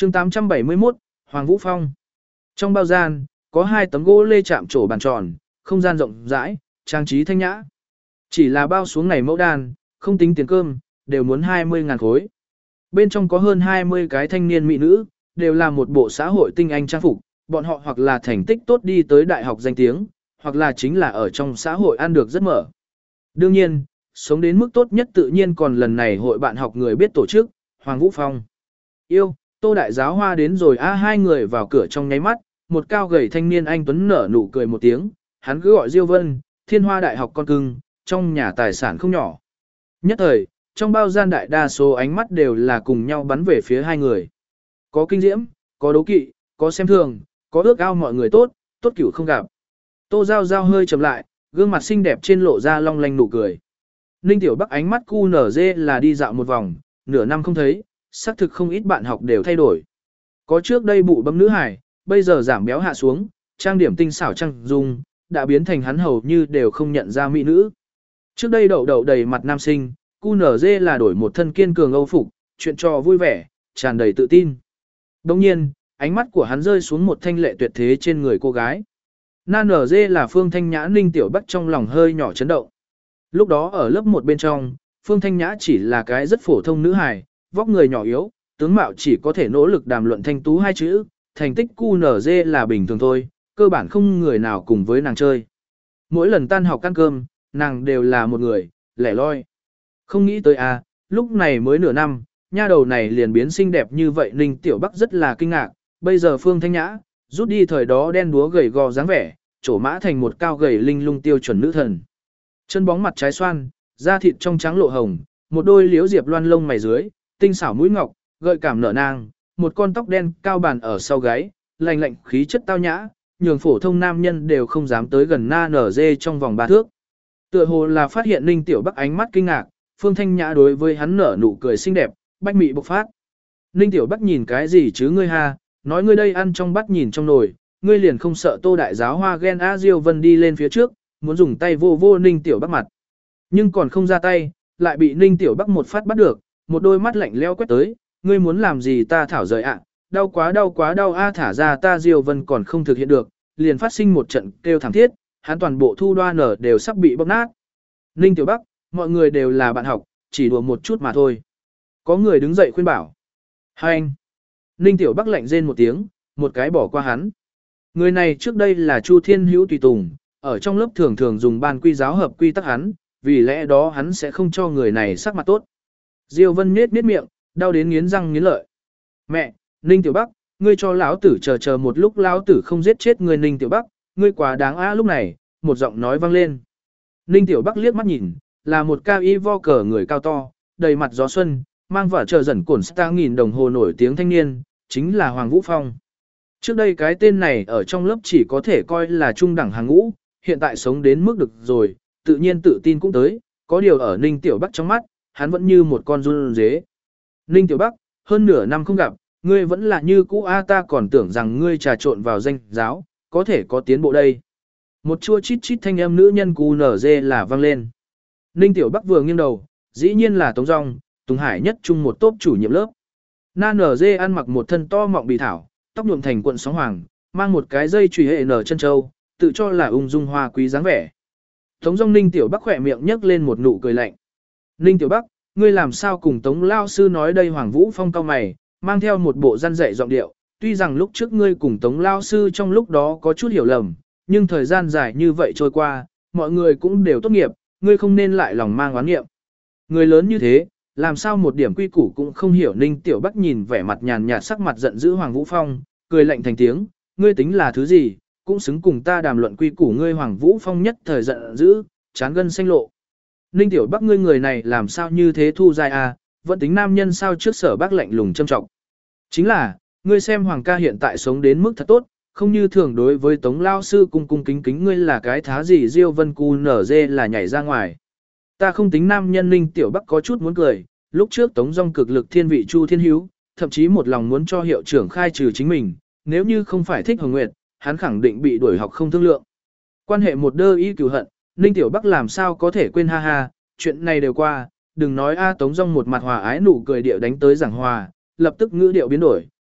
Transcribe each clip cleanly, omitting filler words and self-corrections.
chương 871, Hoàng Vũ Phong. Trong bao gian, có 2 tấm gỗ lê chạm trổ bàn tròn, không gian rộng rãi, trang trí thanh nhã. Chỉ là bao xuống này mẫu đan, không tính tiền cơm, đều muốn 20.000 khối. Bên trong có hơn 20 cái thanh niên mỹ nữ, đều là một bộ xã hội tinh anh trang phục, bọn họ hoặc là thành tích tốt đi tới đại học danh tiếng, hoặc là chính là ở trong xã hội ăn được rất mở. Đương nhiên, sống đến mức tốt nhất tự nhiên còn lần này hội bạn học người biết tổ chức, Hoàng Vũ Phong. Yêu, Tô Đại Giáo Hoa đến rồi hai người vào cửa trong nháy mắt, một cao gầy thanh niên anh tuấn nở nụ cười một tiếng, hắn cứ gọi Diêu Vân, Thiên Hoa Đại học con cưng, trong nhà tài sản không nhỏ. Nhất thời, trong bao gian đại đa số ánh mắt đều là cùng nhau bắn về phía hai người. Có kinh diễm, có đố kỵ, có xem thường, có ước ao mọi người tốt, tốt cửu không gặp. Tô Giao Giao hơi chậm lại, gương mặt xinh đẹp trên lộ ra long lanh nụ cười. Ninh Tiểu Bắc ánh mắt cu nở dê là đi dạo một vòng, nửa năm không thấy, xác thực không ít bạn học đều thay đổi. Có trước đây bụ bấm nữ hải, bây giờ giảm béo hạ xuống, trang điểm tinh xảo trang dung, đã biến thành hắn hầu như đều không nhận ra mỹ nữ. Trước đây đậu đậu đầy mặt nam sinh, cu nở dê là đổi một thân kiên cường âu phục, chuyện trò vui vẻ, tràn đầy tự tin. Đồng nhiên, ánh mắt của hắn rơi xuống một thanh lệ tuyệt thế trên người cô gái. Na nở dê là Phương Thanh Nhã. Ninh Tiểu Bắc trong lòng hơi nhỏ chấn động. Lúc đó ở lớp 1 bên trong, Phương Thanh Nhã chỉ là cái rất phổ thông nữ hài, vóc người nhỏ yếu, tướng mạo chỉ có thể nỗ lực đàm luận thanh tú 2 chữ, thành tích QNZ là bình thường thôi, cơ bản không người nào cùng với nàng chơi. Mỗi lần tan học ăn cơm, nàng đều là một người, lẻ loi. Không nghĩ tới lúc này mới nửa năm, nha đầu này liền biến xinh đẹp như vậy. Ninh Tiểu Bắc rất là kinh ngạc, bây giờ Phương Thanh Nhã, rút đi thời đó đen đúa gầy gò dáng vẻ, trổ mã thành một cao gầy linh lung tiêu chuẩn nữ thần. Chân bóng mặt trái xoan, da thịt trong trắng lộ hồng, một đôi liếu diệp loan lông mày dưới, tinh xảo mũi ngọc, gợi cảm nở nang, một con tóc đen cao bàn ở sau gáy, lành lạnh khí chất tao nhã, nhường phổ thông nam nhân đều không dám tới gần na nở dê trong vòng 3 thước. Tựa hồ là phát hiện Ninh Tiểu Bắc ánh mắt kinh ngạc, Phương Thanh Nhã đối với hắn nở nụ cười xinh đẹp, bách mị bộc phát. Ninh Tiểu Bắc nhìn cái gì chứ ngươi ha, nói ngươi đây ăn trong bát nhìn trong nồi, ngươi liền không sợ Tô Đại Giáo Hoa ghen Diêu Vân đi lên phía trước, muốn dùng tay vô vô Ninh Tiểu Bắc mặt. Nhưng còn không ra tay, lại bị Ninh Tiểu Bắc một phát bắt được, một đôi mắt lạnh leo quét tới, ngươi muốn làm gì ta thảo rời ạ, đau quá đau thả ra ta. Diêu Vân còn không thực hiện được, liền phát sinh một trận kêu thảm thiết, hắn toàn bộ thu đoa nở đều sắp bị bóp nát. Ninh Tiểu Bắc, mọi người đều là bạn học, chỉ đùa một chút mà thôi. Có người đứng dậy khuyên bảo. Hai anh. Ninh Tiểu Bắc lạnh rên một tiếng, một cái bỏ qua hắn. Người này trước đây là Chu Thiên Hữu tùy tùng, ở trong lớp thường thường dùng ban quy giáo hợp quy tắc hắn, vì lẽ đó hắn sẽ không cho người này sắc mặt tốt. Diêu Vân nhếch miệng, đau đến nghiến răng nghiến lợi. Mẹ, Ninh Tiểu Bắc, ngươi cho lão tử chờ một lúc, lão tử không giết chết người. Ninh Tiểu Bắc, ngươi quá đáng. Lúc này, một giọng nói vang lên. Ninh Tiểu Bắc liếc mắt nhìn, là một cao y vo cờ người cao to, đầy mặt gió xuân, mang vỏ chờ dần cổn star nghìn đồng hồ nổi tiếng thanh niên, chính là Hoàng Vũ Phong. Trước đây cái tên này ở trong lớp chỉ có thể coi là trung đẳng hàng ngũ, hiện tại sống đến mức được rồi, tự nhiên tự tin cũng tới, có điều ở Ninh Tiểu Bắc trong mắt, hắn vẫn như một con run dế. Ninh Tiểu Bắc, hơn nửa năm không gặp, ngươi vẫn là như cũ ta còn tưởng rằng ngươi trà trộn vào danh giáo, có thể có tiến bộ đây. Một chua chít chít thanh âm nữ nhân cù nở dê là vang lên. Ninh Tiểu Bắc vừa nghiêng đầu, dĩ nhiên là Tống Dung, Tùng Hải nhất chung một tốp chủ nhiệm lớp. Na nở dê ăn mặc một thân to mọng bì thảo, tóc nhuộm thành cuộn sóng hoàng, mang một cái dây chùy hệ nở chân châu, tự cho là ung dung hoa quý dáng vẻ. Tống Dung. Ninh Tiểu Bắc khỏe miệng nhếch lên một nụ cười lạnh. Ninh Tiểu Bắc, ngươi làm sao cùng Tống Lao Sư nói đây? Hoàng Vũ Phong cao mày, mang theo một bộ răn dạy giọng điệu, tuy rằng lúc trước ngươi cùng Tống Lao Sư trong lúc đó có chút hiểu lầm, nhưng thời gian dài như vậy trôi qua, mọi người cũng đều tốt nghiệp, ngươi không nên lại lòng mang oán nghiệm. Người lớn như thế, làm sao một điểm quy củ cũng không hiểu? Ninh Tiểu Bắc nhìn vẻ mặt nhàn nhạt sắc mặt giận dữ Hoàng Vũ Phong, cười lạnh thành tiếng, ngươi tính là thứ gì, cũng xứng cùng ta đàm luận quy củ? Ngươi Hoàng Vũ Phong nhất thời giận dữ, chán gân xanh lộ. Ninh Tiểu Bắc, ngươi người này làm sao như thế thu dai vẫn tính nam nhân sao? Trước Sở Bác lạnh lùng châm trọng. Chính là, ngươi xem Hoàng ca hiện tại sống đến mức thật tốt, không như thường đối với Tống Lao Sư cung cung kính kính, ngươi là cái thá gì? Diêu Vân cu nở dê là nhảy ra ngoài. Ta không tính nam nhân. Ninh Tiểu Bắc có chút muốn cười, lúc trước Tống Dung cực lực thiên vị Chu Thiên Hữu, thậm chí một lòng muốn cho hiệu trưởng khai trừ chính mình, nếu như không phải thích Hồng Nguyệt, hắn khẳng định bị đuổi học không thương lượng. Quan hệ một đơ y cửu hận, Ninh Tiểu Bắc làm sao có thể quên? Ha, chuyện này đều qua, đừng nói Tống Dung một mặt hòa ái nụ cười điệu đánh tới giảng hòa, lập tức ngữ điệu biến đổi,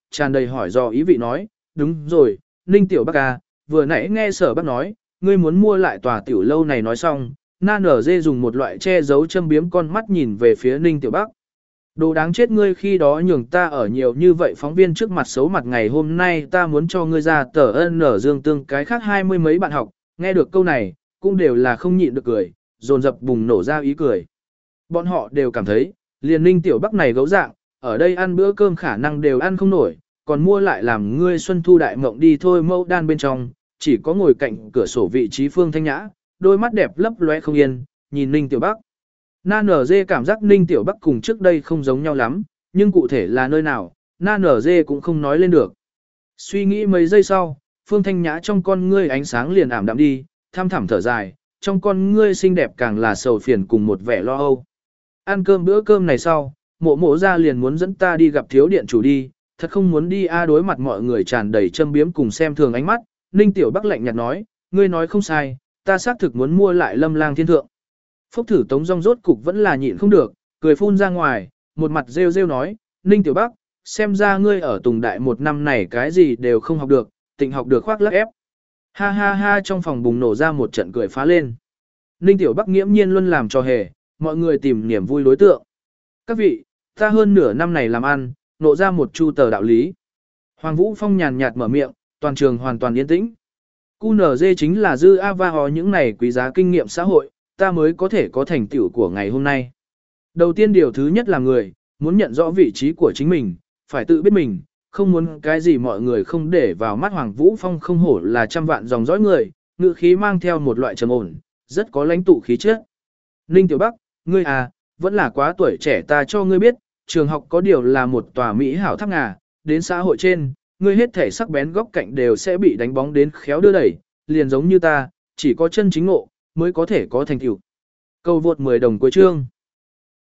tràn đầy hỏi dò ý vị nói, đúng rồi, Ninh Tiểu Bắc à, vừa nãy nghe Sở Bắc nói, ngươi muốn mua lại tòa tiểu lâu này nói xong, Na Nở Dê dùng một loại che giấu châm biếm con mắt nhìn về phía Ninh Tiểu Bắc. Đồ đáng chết ngươi khi đó nhường ta ở nhiều như vậy phóng viên trước mặt xấu mặt ngày hôm nay ta muốn cho ngươi ra tờ ân nở dương tương cái khác 20 mấy bạn học, nghe được câu này, cũng đều là không nhịn được cười, dồn dập bùng nổ ra ý cười. Bọn họ đều cảm thấy, liền Ninh Tiểu Bắc này gấu dạng, ở đây ăn bữa cơm khả năng đều ăn không nổi, còn mua lại làm ngươi xuân thu đại mộng đi thôi mẫu đan bên trong, chỉ có ngồi cạnh cửa sổ vị trí Phương Thanh Nhã, đôi mắt đẹp lấp lóe không yên, nhìn Ninh Tiểu Bắc. Na Nở Dê cảm giác Ninh Tiểu Bắc cùng trước đây không giống nhau lắm, nhưng cụ thể là nơi nào, Na Nở Dê cũng không nói lên được. Suy nghĩ mấy giây sau, Phương Thanh Nhã trong con ngươi ánh sáng liền ảm đạm đi, thăm thẳm thở dài, trong con ngươi xinh đẹp càng là sầu phiền cùng một vẻ lo âu. Ăn cơm bữa cơm này sau, mộ mộ ra liền muốn dẫn ta đi gặp thiếu điện chủ đi, thật không muốn đi đối mặt mọi người tràn đầy châm biếm cùng xem thường ánh mắt. Ninh Tiểu Bắc lạnh nhạt nói, ngươi nói không sai, ta xác thực muốn mua lại Lâm Lang Thiên Thượng. Phúc thử Tống Dung rốt cục vẫn là nhịn không được, cười phun ra ngoài, một mặt rêu rêu nói, Ninh Tiểu Bắc, xem ra ngươi ở Tùng Đại một năm này cái gì đều không học được, tịnh học được khoác lác ép. Ha ha ha trong phòng bùng nổ ra một trận cười phá lên. Ninh Tiểu Bắc nghiễm nhiên luôn làm trò hề, mọi người tìm niềm vui đối tượng. Các vị, ta hơn nửa năm này làm ăn, nộ ra một chu tờ đạo lý. Hoàng Vũ Phong nhàn nhạt mở miệng, toàn trường hoàn toàn yên tĩnh. QNZ chính là dư ava hò những này quý giá kinh nghiệm xã hội, ta mới có thể có thành tựu của ngày hôm nay. Đầu tiên điều thứ nhất là người, muốn nhận rõ vị trí của chính mình, phải tự biết mình, không muốn cái gì mọi người không để vào mắt. Hoàng Vũ Phong không hổ là trăm vạn dòng dõi người, ngữ khí mang theo một loại trầm ổn, rất có lãnh tụ khí chất. Ninh Tiểu Bắc, ngươi à, vẫn là quá tuổi trẻ, ta cho ngươi biết, trường học có điều là một tòa mỹ hảo tháp ngà, đến xã hội trên, ngươi hết thể sắc bén góc cạnh đều sẽ bị đánh bóng đến khéo đưa đẩy, liền giống như ta, chỉ có chân chính ngộ mới có thể có thành tựu. Câu vượt 10 đồng cuối chương.